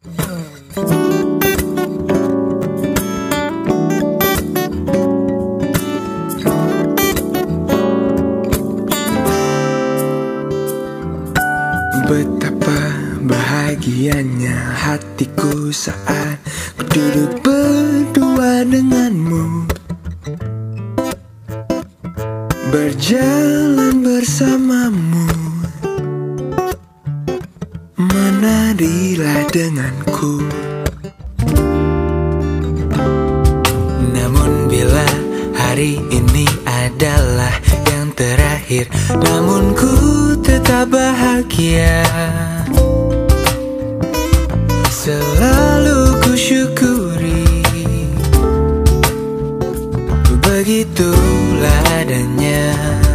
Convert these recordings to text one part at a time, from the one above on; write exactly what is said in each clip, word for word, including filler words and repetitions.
Betapa bahagianya hatiku saat ku duduk berdua denganmu, berjalan bersamamu, menarilah denganku. Namun bila hari ini adalah yang terakhir, namun ku tetap bahagia. Selalu ku syukuri, begitulah adanya.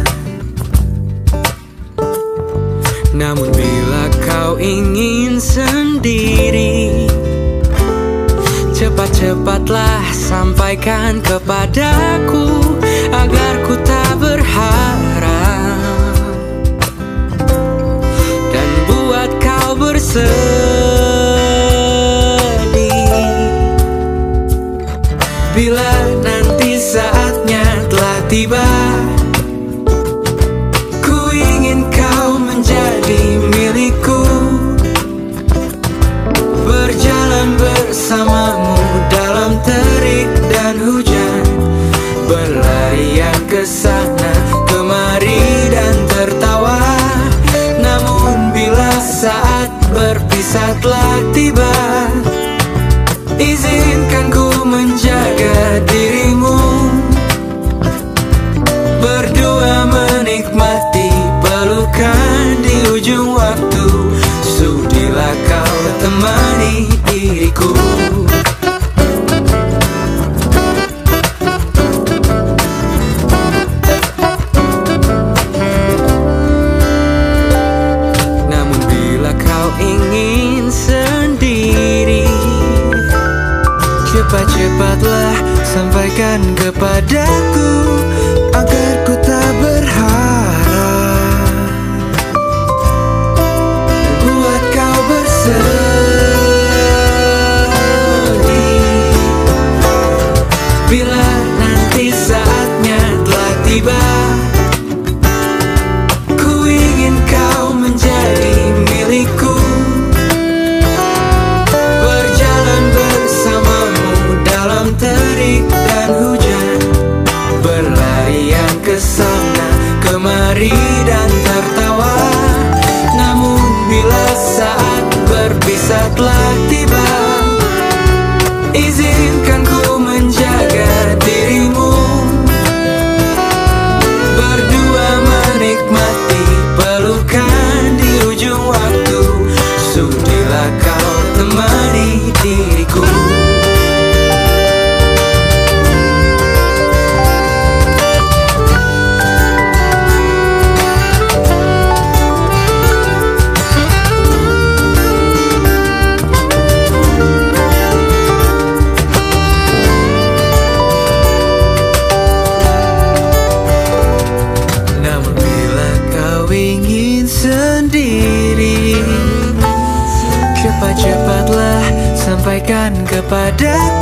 Namun bila kau ingin sendiri, cepat-cepatlah sampaikan kepadaku, agar ku tak berharap dan buat kau bersedih. Bila nanti saatnya telah tiba, ku ingin kau menjadi milikku, berjalan bersamamu dalam terik dan hujan, berlarian ke sana kemari dan tertawa. Namun bila saat berpisah telah tiba, izinkan ku menjaga dirimu, berdua menikmati pelukan di ujung waktu. Sudilah kau temani diriku. Namun bila kau ingin sendiri, cepat-cepatlah sampaikan kepadaku, agar ku tak berharap buat kau bersedih. Bila nanti saatnya telah tiba, ku ingin kau menjadi milikku, berjalan bersamamu dalam terik dan hujan, berlarian ke sana kemari dan tertawa. Namun bila saat berpisah telah tiba, izinkan ku menjaga dirimu, berdua menikmati pelukan di ujung waktu. Sudilah kau temani diriku. Sendiri, cepat-cepatlah sampaikan kepadaku,